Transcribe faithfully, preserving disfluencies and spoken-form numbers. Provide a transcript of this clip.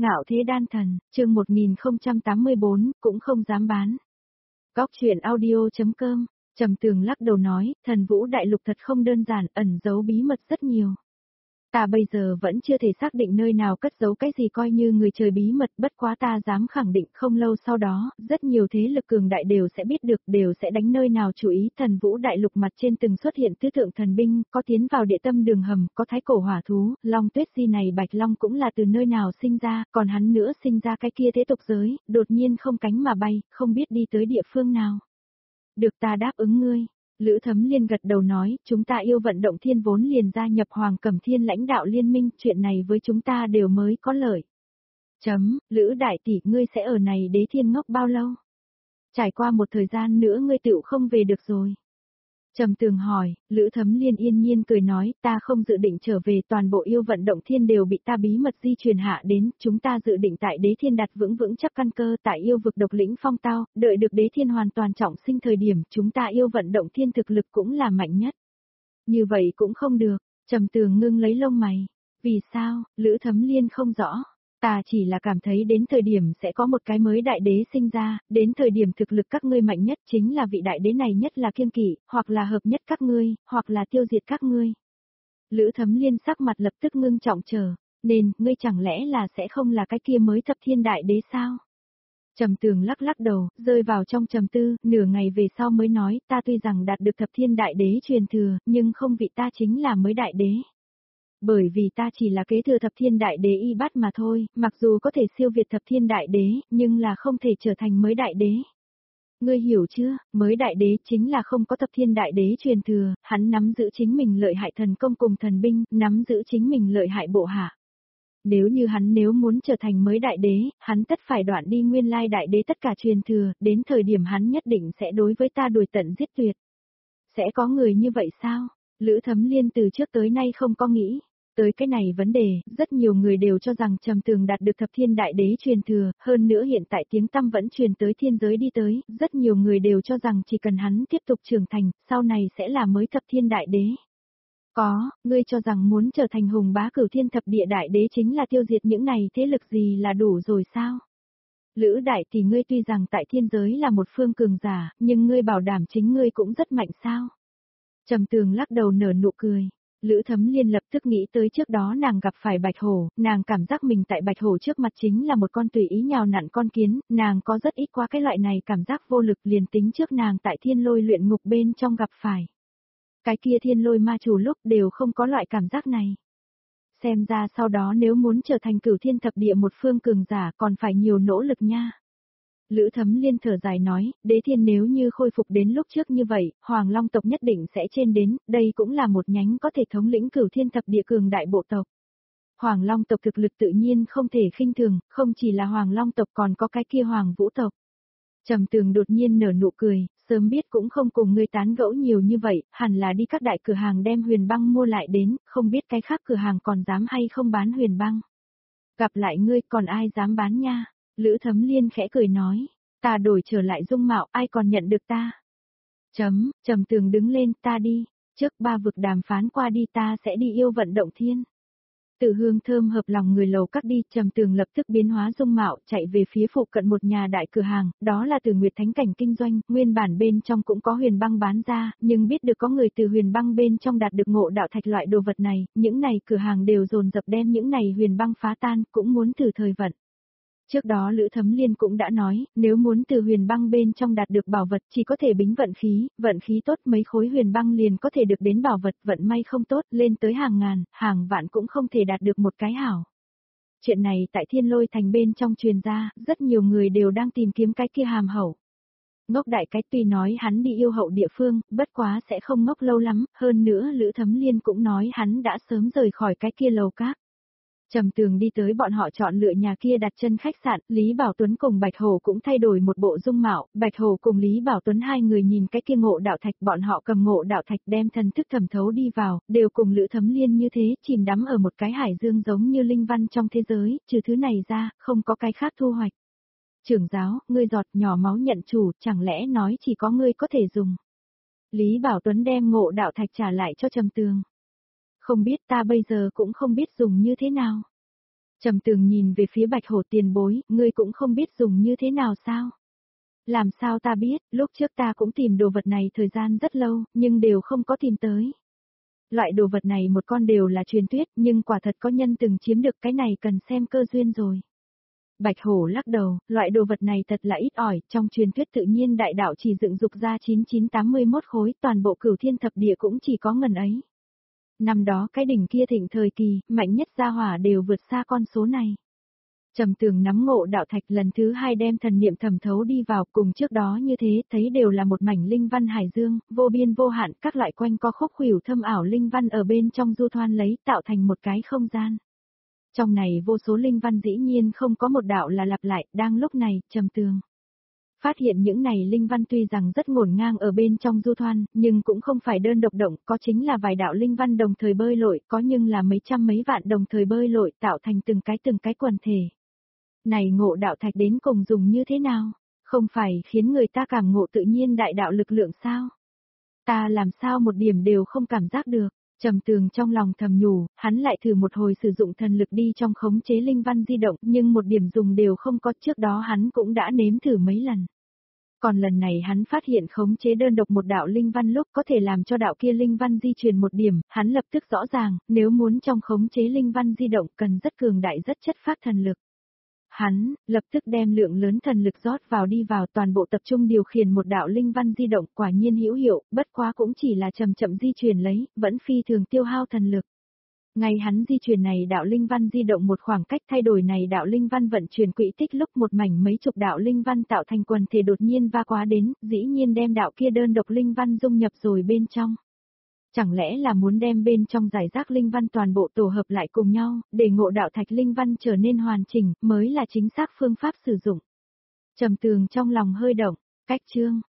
Ngạo thế đan thần, chương một nghìn không trăm tám mươi bốn, cũng không dám bán. Góc truyện audio.com, Trầm Tường lắc đầu nói, thần vũ đại lục thật không đơn giản, ẩn giấu bí mật rất nhiều. Ta bây giờ vẫn chưa thể xác định nơi nào cất giấu cái gì coi như người trời bí mật, bất quá ta dám khẳng định không lâu sau đó, rất nhiều thế lực cường đại đều sẽ biết được, đều sẽ đánh nơi nào chú ý. Thần vũ đại lục mặt trên từng xuất hiện tứ thượng thần binh, có tiến vào địa tâm đường hầm, có thái cổ hỏa thú, long tuyết di này bạch long cũng là từ nơi nào sinh ra, còn hắn nữa sinh ra cái kia thế tục giới, đột nhiên không cánh mà bay, không biết đi tới địa phương nào. Được, ta đáp ứng ngươi. Lữ Thấm Liên gật đầu nói, chúng ta yêu vận động thiên vốn liền gia nhập Hoàng Cẩm Thiên lãnh đạo liên minh, chuyện này với chúng ta đều mới có lợi. Chấm, Lữ đại tỷ, ngươi sẽ ở này đế thiên ngốc bao lâu? Trải qua một thời gian nữa ngươi tựu không về được rồi. Trầm Tường hỏi, Lữ Thấm Liên yên nhiên cười nói, ta không dự định trở về, toàn bộ yêu vận động thiên đều bị ta bí mật di truyền hạ đến, chúng ta dự định tại đế thiên đặt vững vững chắc căn cơ tại yêu vực độc lĩnh phong tao, đợi được đế thiên hoàn toàn trọng sinh thời điểm, chúng ta yêu vận động thiên thực lực cũng là mạnh nhất. Như vậy cũng không được, Trầm Tường ngưng lấy lông mày. Vì sao? Lữ Thấm Liên không rõ. Ta chỉ là cảm thấy đến thời điểm sẽ có một cái mới đại đế sinh ra, đến thời điểm thực lực các ngươi mạnh nhất chính là vị đại đế này nhất là kiêng kỵ, hoặc là hợp nhất các ngươi, hoặc là tiêu diệt các ngươi. Lữ Thấm Liên sắc mặt lập tức ngưng trọng chờ, nên, ngươi chẳng lẽ là sẽ không là cái kia mới thập thiên đại đế sao? Trầm Tường lắc lắc đầu, rơi vào trong trầm tư, nửa ngày về sau mới nói, ta tuy rằng đạt được thập thiên đại đế truyền thừa, nhưng không vị ta chính là mới đại đế. Bởi vì ta chỉ là kế thừa thập thiên đại đế y bát mà thôi, mặc dù có thể siêu việt thập thiên đại đế, nhưng là không thể trở thành mới đại đế. Ngươi hiểu chưa, mới đại đế chính là không có thập thiên đại đế truyền thừa, hắn nắm giữ chính mình lợi hại thần công cùng thần binh, nắm giữ chính mình lợi hại bộ hạ. Nếu như hắn nếu muốn trở thành mới đại đế, hắn tất phải đoạn đi nguyên lai đại đế tất cả truyền thừa, đến thời điểm hắn nhất định sẽ đối với ta đuổi tận giết tuyệt. Sẽ có người như vậy sao? Lữ Thấm Liên từ trước tới nay không có nghĩ. Tới cái này vấn đề, rất nhiều người đều cho rằng Trầm Tường đạt được thập thiên đại đế truyền thừa, hơn nữa hiện tại tiếng tăm vẫn truyền tới thiên giới đi tới, rất nhiều người đều cho rằng chỉ cần hắn tiếp tục trưởng thành, sau này sẽ là mới thập thiên đại đế. Có, ngươi cho rằng muốn trở thành hùng bá cửu thiên thập địa đại đế chính là tiêu diệt những này thế lực gì là đủ rồi sao? Lữ đại thì ngươi tuy rằng tại thiên giới là một phương cường giả, nhưng ngươi bảo đảm chính ngươi cũng rất mạnh sao? Trầm Tường lắc đầu nở nụ cười. Lữ Thấm Liên lập tức nghĩ tới trước đó nàng gặp phải Bạch Hổ, nàng cảm giác mình tại Bạch Hổ trước mặt chính là một con tùy ý nhào nặn con kiến, nàng có rất ít qua cái loại này cảm giác vô lực liền tính trước nàng tại thiên lôi luyện ngục bên trong gặp phải. Cái kia thiên lôi ma chủ lúc đều không có loại cảm giác này. Xem ra sau đó nếu muốn trở thành cửu thiên thập địa một phương cường giả còn phải nhiều nỗ lực nha. Lữ Thấm Liên thở dài nói, đế thiên nếu như khôi phục đến lúc trước như vậy, Hoàng Long tộc nhất định sẽ trên đến, đây cũng là một nhánh có thể thống lĩnh cửu thiên thập địa cường đại bộ tộc. Hoàng Long tộc thực lực tự nhiên không thể khinh thường, không chỉ là Hoàng Long tộc còn có cái kia Hoàng Vũ tộc. Trầm Tường đột nhiên nở nụ cười, sớm biết cũng không cùng ngươi tán gẫu nhiều như vậy, hẳn là đi các đại cửa hàng đem huyền băng mua lại đến, không biết cái khác cửa hàng còn dám hay không bán huyền băng. Gặp lại ngươi còn ai dám bán nha? Lữ Thấm Liên khẽ cười nói, ta đổi trở lại dung mạo, ai còn nhận được ta? Chấm, Trầm Tường đứng lên, ta đi, trước ba vực đàm phán qua đi ta sẽ đi yêu vận động thiên. Từ hương thơm hợp lòng người lầu cắt đi, Trầm Tường lập tức biến hóa dung mạo, chạy về phía phụ cận một nhà đại cửa hàng, đó là Từ Nguyệt Thánh Cảnh kinh doanh, nguyên bản bên trong cũng có huyền băng bán ra, nhưng biết được có người từ huyền băng bên trong đạt được ngộ đạo thạch loại đồ vật này, những này cửa hàng đều dồn dập đem những này huyền băng phá tan, cũng muốn thử thời vận. Trước đó Lữ Thấm Liên cũng đã nói, nếu muốn từ huyền băng bên trong đạt được bảo vật chỉ có thể bính vận khí, vận khí tốt mấy khối huyền băng liền có thể được đến bảo vật, vận may không tốt, lên tới hàng ngàn, hàng vạn cũng không thể đạt được một cái hảo. Chuyện này tại Thiên Lôi Thành bên trong truyền ra, rất nhiều người đều đang tìm kiếm cái kia hàm hậu. Ngốc đại cái tuy nói hắn đi yêu hậu địa phương, bất quá sẽ không ngốc lâu lắm, hơn nữa Lữ Thấm Liên cũng nói hắn đã sớm rời khỏi cái kia lầu cát. Trầm Tường đi tới bọn họ chọn lựa nhà kia đặt chân khách sạn, Lý Bảo Tuấn cùng Bạch Hổ cũng thay đổi một bộ dung mạo, Bạch Hổ cùng Lý Bảo Tuấn hai người nhìn cái kia ngộ đạo thạch, bọn họ cầm ngộ đạo thạch đem thần thức thẩm thấu đi vào, đều cùng Lữ Thấm Liên như thế, chìm đắm ở một cái hải dương giống như linh văn trong thế giới, trừ thứ này ra, không có cái khác thu hoạch. Trưởng giáo, ngươi giọt nhỏ máu nhận chủ, chẳng lẽ nói chỉ có ngươi có thể dùng. Lý Bảo Tuấn đem ngộ đạo thạch trả lại cho Trầm Tường. Không biết, ta bây giờ cũng không biết dùng như thế nào. Trầm Tường nhìn về phía Bạch Hổ tiền bối, ngươi cũng không biết dùng như thế nào sao? Làm sao ta biết, lúc trước ta cũng tìm đồ vật này thời gian rất lâu, nhưng đều không có tìm tới. Loại đồ vật này một con đều là truyền thuyết, nhưng quả thật có nhân từng chiếm được, cái này cần xem cơ duyên rồi. Bạch Hổ lắc đầu, loại đồ vật này thật là ít ỏi, trong truyền thuyết tự nhiên đại đạo chỉ dựng dục ra chín nghìn chín trăm tám mươi mốt khối, toàn bộ Cửu Thiên thập địa cũng chỉ có ngần ấy. Năm đó cái đỉnh kia thịnh thời kỳ, mạnh nhất gia hỏa đều vượt xa con số này. Trầm Tường nắm ngộ đạo thạch lần thứ hai đem thần niệm thẩm thấu đi vào, cùng trước đó như thế, thấy đều là một mảnh linh văn hải dương, vô biên vô hạn, các loại quanh co khúc khuỷu thâm ảo linh văn ở bên trong du thoan lấy, tạo thành một cái không gian. Trong này vô số linh văn dĩ nhiên không có một đạo là lặp lại, đang lúc này, Trầm Tường phát hiện những này linh văn tuy rằng rất ngổn ngang ở bên trong du thoan, nhưng cũng không phải đơn độc động, có chính là vài đạo linh văn đồng thời bơi lội, có nhưng là mấy trăm mấy vạn đồng thời bơi lội, tạo thành từng cái từng cái quần thể. Này ngộ đạo thạch đến cùng dùng như thế nào? Không phải khiến người ta cảm ngộ tự nhiên đại đạo lực lượng sao? Ta làm sao một điểm đều không cảm giác được? Trầm Tường trong lòng thầm nhủ, hắn lại thử một hồi sử dụng thần lực đi trong khống chế linh văn di động, nhưng một điểm dùng đều không có, trước đó hắn cũng đã nếm thử mấy lần. Còn lần này hắn phát hiện khống chế đơn độc một đạo linh văn lúc có thể làm cho đạo kia linh văn di chuyển một điểm, hắn lập tức rõ ràng, nếu muốn trong khống chế linh văn di động cần rất cường đại rất chất phát thần lực. Hắn, lập tức đem lượng lớn thần lực rót vào đi vào toàn bộ tập trung điều khiển một đạo linh văn di động, quả nhiên hữu hiệu, bất quá cũng chỉ là chậm chậm di chuyển lấy, vẫn phi thường tiêu hao thần lực. Ngay hắn di chuyển này đạo linh văn di động một khoảng cách thay đổi này đạo linh văn vận chuyển quỹ tích lúc một mảnh mấy chục đạo linh văn tạo thành quần thể đột nhiên va quá đến, dĩ nhiên đem đạo kia đơn độc linh văn dung nhập rồi bên trong. Chẳng lẽ là muốn đem bên trong giải rác linh văn toàn bộ tổ hợp lại cùng nhau, để ngộ đạo thạch linh văn trở nên hoàn chỉnh, mới là chính xác phương pháp sử dụng. Trầm Tường trong lòng hơi động, cách chương.